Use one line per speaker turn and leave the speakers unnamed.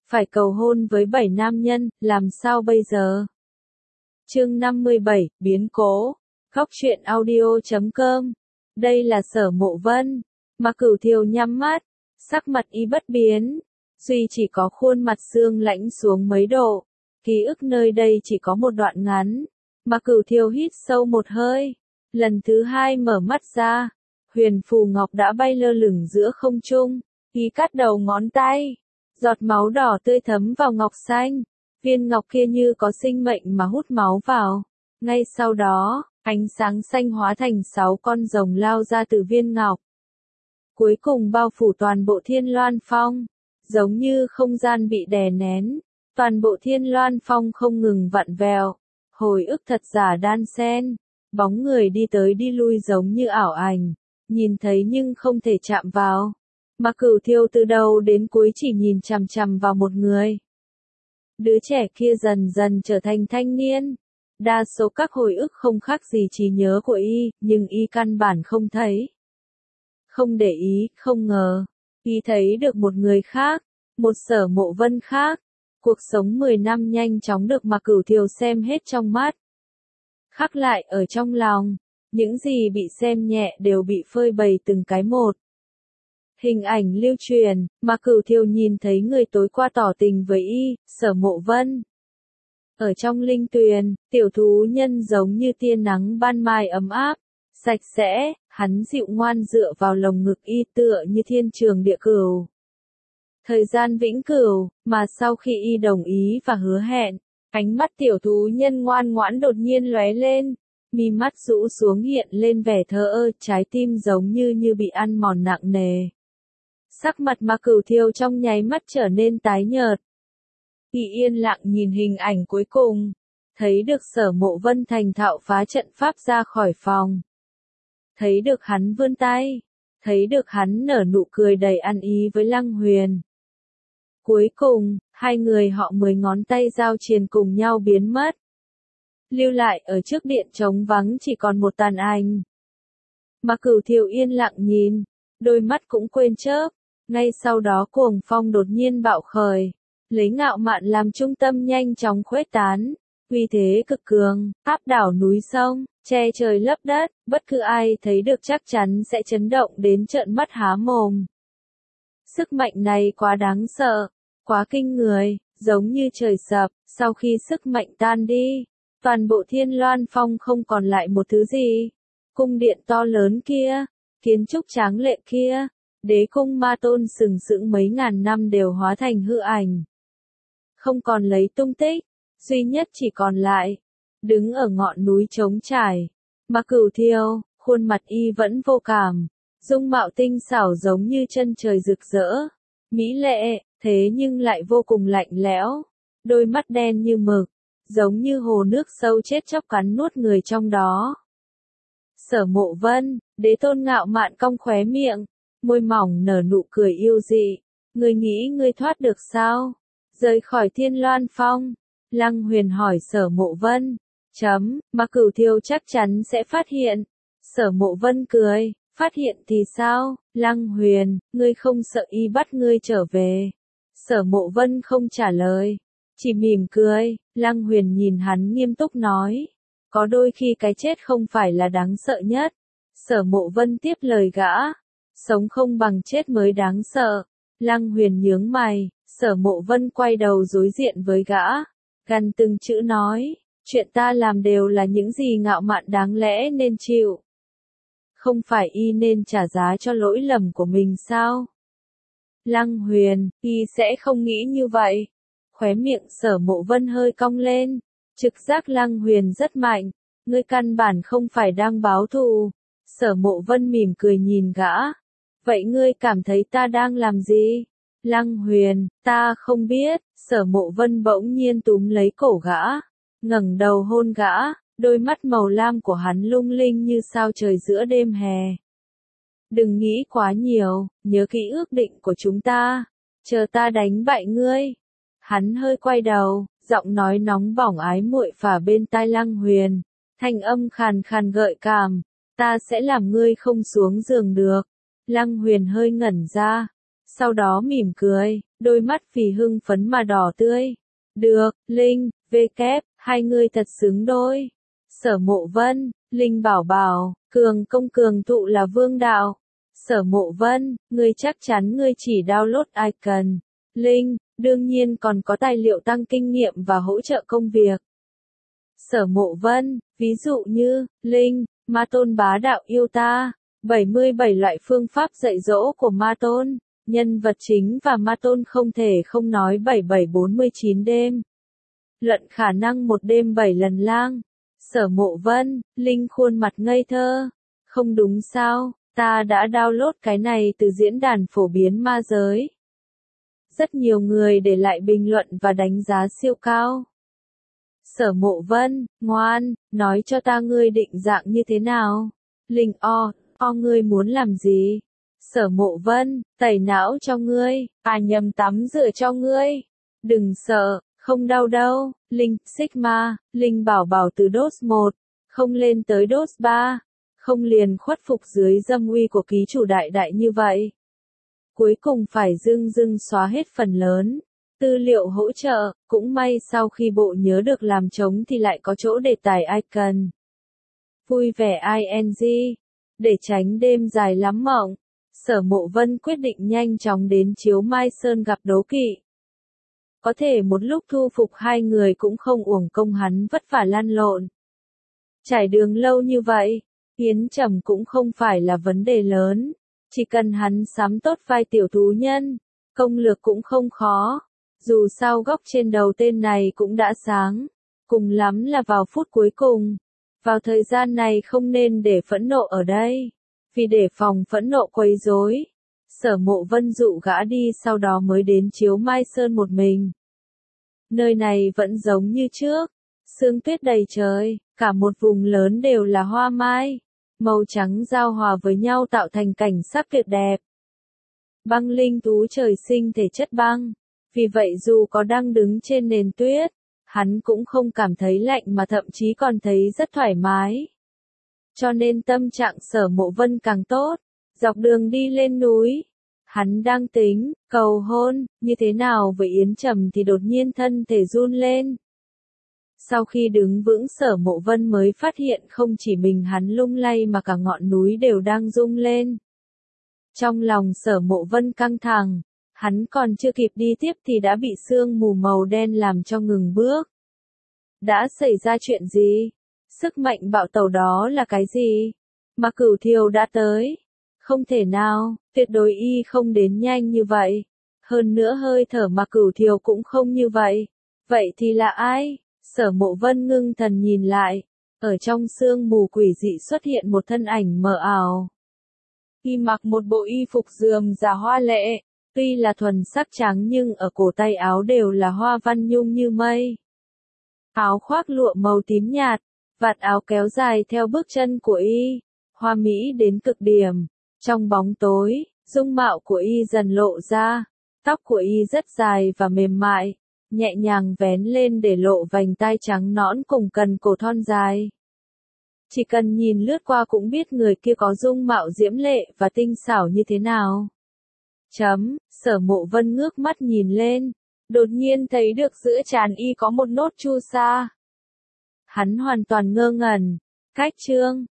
phải cầu hôn với 7 nam nhân, làm sao bây giờ? Chương 57, biến cố. Góc truyện audio.com. Đây là Sở Mộ Vân. Mạc Cửu Thiều nhắm mắt, sắc mặt y bất biến, duy chỉ có khuôn mặt sương lãnh xuống mấy độ. Ký ức nơi đây chỉ có một đoạn ngắn. Mạc Cửu Thiều hít sâu một hơi, lần thứ hai mở mắt ra, huyền phù ngọc đã bay lơ lửng giữa không trung, y cắt đầu ngón tay, giọt máu đỏ tươi thấm vào ngọc xanh, viên ngọc kia như có sinh mệnh mà hút máu vào. Ngay sau đó, ánh sáng xanh hóa thành 6 con rồng lao ra từ viên ngọc. Cuối cùng bao phủ toàn bộ Thiên Loan Phong, giống như không gian bị đè nén, toàn bộ Thiên Loan Phong không ngừng vặn vẹo, hồi ức thật giả đan xen, bóng người đi tới đi lui giống như ảo ảnh, nhìn thấy nhưng không thể chạm vào. Mạc Cửu Thiều từ đầu đến cuối chỉ nhìn chằm chằm vào một người. Đứa trẻ kia dần dần trở thành thanh niên. Đa số các hồi ức không khác gì trí nhớ của y, nhưng y căn bản không thấy. Không để ý, không ngờ. Y thấy được một người khác, một Sở Mộ Vân khác. Cuộc sống 10 năm nhanh chóng được Mạc Cửu Thiều xem hết trong mắt. Khắc lại ở trong lòng, những gì bị xem nhẹ đều bị phơi bày từng cái một. Hình ảnh lưu truyền, Mạc Cửu Thiều nhìn thấy người tối qua tỏ tình với y, Sở Mộ Vân. Ở trong linh tuyền, tiểu thú nhân giống như tia nắng ban mai ấm áp, sạch sẽ, hắn dịu ngoan dựa vào lồng ngực y tựa như thiên trường địa cửu. Thời gian vĩnh cửu, mà sau khi y đồng ý và hứa hẹn, ánh mắt tiểu thú nhân ngoan ngoãn đột nhiên lóe lên, mi mắt rũ xuống hiện lên vẻ thờ ơ, trái tim giống như bị ăn mòn nặng nề. Sắc mặt Mạc Cửu Thiều trong nháy mắt trở nên tái nhợt. Y yên lặng nhìn hình ảnh cuối cùng, thấy được Sở Mộ Vân thành thạo phá trận pháp ra khỏi phòng. Thấy được hắn vươn tay, thấy được hắn nở nụ cười đầy ăn ý với Lăng Huyền. Cuối cùng, hai người họ 10 ngón tay giao triền cùng nhau biến mất. Lưu lại ở trước điện trống vắng chỉ còn một tàn ảnh. Mạc Cửu Thiều yên lặng nhìn, đôi mắt cũng quên chớp. Ngay sau đó cuồng phong đột nhiên bạo khởi, lấy Ngạo Mạn làm trung tâm nhanh chóng khuếch tán, uy thế cực cường, áp đảo núi sông, che trời lấp đất, bất cứ ai thấy được chắc chắn sẽ chấn động đến trợn mắt há mồm. Sức mạnh này quá đáng sợ, quá kinh người, giống như trời sập, sau khi sức mạnh tan đi, toàn bộ Thiên Loan Phong không còn lại một thứ gì. Cung điện to lớn kia, kiến trúc tráng lệ kia, đế cung ma tôn sừng sững mấy ngàn năm đều hóa thành hư ảnh. Không còn lấy tung tích, duy nhất chỉ còn lại, đứng ở ngọn núi trống trải. Mạc Cửu Thiều, khuôn mặt y vẫn vô cảm, dung mạo tinh xảo giống như chân trời rực rỡ, mỹ lệ, thế nhưng lại vô cùng lạnh lẽo, đôi mắt đen như mực, giống như hồ nước sâu chết chóc cắn nuốt người trong đó. Sở Mộ Vân, đế tôn Ngạo Mạn cong khóe miệng, môi mỏng nở nụ cười yêu dị, ngươi nghĩ ngươi thoát được sao? Rời khỏi Thiên Loan Phong, Lăng Huyền hỏi Sở Mộ Vân. Mạc Cửu Thiều chắc chắn sẽ phát hiện. Sở Mộ Vân cười, phát hiện thì sao? Lăng Huyền, ngươi không sợ y bắt ngươi trở về? Sở Mộ Vân không trả lời, chỉ mỉm cười. Lăng Huyền nhìn hắn nghiêm túc nói, có đôi khi cái chết không phải là đáng sợ nhất. Sở Mộ Vân tiếp lời gã, sống không bằng chết mới đáng sợ. Lăng Huyền nhướng mày, Sở Mộ Vân quay đầu đối diện với gã, gằn từng chữ nói, chuyện ta làm đều là những gì Ngạo Mạn đáng lẽ nên chịu. Không phải y nên trả giá cho lỗi lầm của mình sao? Lăng Huyền, y sẽ không nghĩ như vậy. Khóe miệng Sở Mộ Vân hơi cong lên, trực giác Lăng Huyền rất mạnh, ngươi căn bản không phải đang báo thù. Sở Mộ Vân mỉm cười nhìn gã, vậy ngươi cảm thấy ta đang làm gì? Lăng Huyền, ta không biết. Sở Mộ Vân bỗng nhiên túm lấy cổ gã, ngẩng đầu hôn gã, đôi mắt màu lam của hắn lung linh như sao trời giữa đêm hè. Đừng nghĩ quá nhiều, nhớ kỹ ước định của chúng ta, chờ ta đánh bại ngươi. Hắn hơi quay đầu, giọng nói nóng bỏng ái muội phả bên tai Lăng Huyền, thanh âm khàn khàn gợi cảm, ta sẽ làm ngươi không xuống giường được. Lăng Huyền hơi ngẩn ra, Sau đó mỉm cười, đôi mắt vì hưng phấn mà đỏ tươi. Được, Linh, hai người thật xứng đôi. Sở Mộ Vân, Linh bảo bảo, cường công cường tụ là vương đạo. Sở Mộ Vân, ngươi chắc chắn ngươi chỉ download icon. Linh, đương nhiên còn có tài liệu tăng kinh nghiệm và hỗ trợ công việc. Sở Mộ Vân, ví dụ như, Linh, Ma Tôn bá đạo yêu ta. 77 loại phương pháp dạy dỗ của Ma Tôn. Nhân vật chính và Ma Tôn không thể không nói 7749 đêm. Luận khả năng một đêm 7 lần lang. Sở Mộ Vân, Linh khuôn mặt ngây thơ. Không đúng sao, ta đã download cái này từ diễn đàn phổ biến ma giới. Rất nhiều người để lại bình luận và đánh giá siêu cao. Sở Mộ Vân, ngoan, nói cho ta ngươi định dạng như thế nào. Linh ngươi muốn làm gì? Sở Mộ Vân, tẩy não cho ngươi, nhầm tắm rửa cho ngươi. Đừng sợ, không đau đâu. Linh, Sigma, Linh bảo bảo từ DOS 1, không lên tới DOS 3, không liền khuất phục dưới dâm uy của ký chủ đại đại như vậy. Cuối cùng phải dưng xóa hết phần lớn. Tư liệu hỗ trợ, cũng may sau khi bộ nhớ được làm trống thì lại có chỗ để tải icon. Vui vẻ ing. Để tránh đêm dài lắm mộng, Sở Mộ Vân quyết định nhanh chóng đến Chiếu Mai Sơn gặp Đố Kỵ. Có thể một lúc thu phục hai người cũng không uổng công hắn vất vả lăn lộn. Trải đường lâu như vậy, Yến Trầm cũng không phải là vấn đề lớn. Chỉ cần hắn sắm tốt vai tiểu thú nhân, công lược cũng không khó. Dù sao góc trên đầu tên này cũng đã sáng. Cùng lắm là vào phút cuối cùng. Vào thời gian này không nên để phẫn nộ ở đây. Vì để phòng phẫn nộ quấy rối, Sở Mộ Vân dụ gã đi sau đó mới đến Chiếu Mai Sơn một mình. Nơi này vẫn giống như trước. Sương tuyết đầy trời, cả một vùng lớn đều là hoa mai. Màu trắng giao hòa với nhau tạo thành cảnh sắc tuyệt đẹp. Băng linh thú trời sinh thể chất băng. Vì vậy dù có đang đứng trên nền tuyết, hắn cũng không cảm thấy lạnh mà thậm chí còn thấy rất thoải mái. Cho nên tâm trạng Sở Mộ Vân càng tốt. Dọc đường đi lên núi, hắn đang tính, cầu hôn, như thế nào với Yến Trầm thì đột nhiên thân thể run lên. Sau khi đứng vững Sở Mộ Vân mới phát hiện không chỉ mình hắn lung lay mà cả ngọn núi đều đang rung lên. Trong lòng Sở Mộ Vân căng thẳng, hắn còn chưa kịp đi tiếp thì đã bị sương mù màu đen làm cho ngừng bước. Đã xảy ra chuyện gì? Sức mạnh bạo tẩu đó là cái gì? Mà Cửu Thiều đã tới. Không thể nào, tuyệt đối y không đến nhanh như vậy. Hơn nữa hơi thở mà Cửu Thiều cũng không như vậy. Vậy thì là ai? Sở Mộ Vân ngưng thần nhìn lại. Ở trong sương mù quỷ dị xuất hiện một thân ảnh mờ ảo. Y mặc một bộ y phục rườm rà hoa lệ. Tuy là thuần sắc trắng nhưng ở cổ tay áo đều là hoa văn nhung như mây. Áo khoác lụa màu tím nhạt, vạt áo kéo dài theo bước chân của y, hoa mỹ đến cực điểm. Trong bóng tối, dung mạo của y dần lộ ra, tóc của y rất dài và mềm mại, nhẹ nhàng vén lên để lộ vành tai trắng nõn cùng cần cổ thon dài. Chỉ cần nhìn lướt qua cũng biết người kia có dung mạo diễm lệ và tinh xảo như thế nào. Sở Mộ Vân ngước mắt nhìn lên, đột nhiên thấy được giữa trán y có một nốt chu sa. Hắn hoàn toàn ngơ ngẩn, cách chương,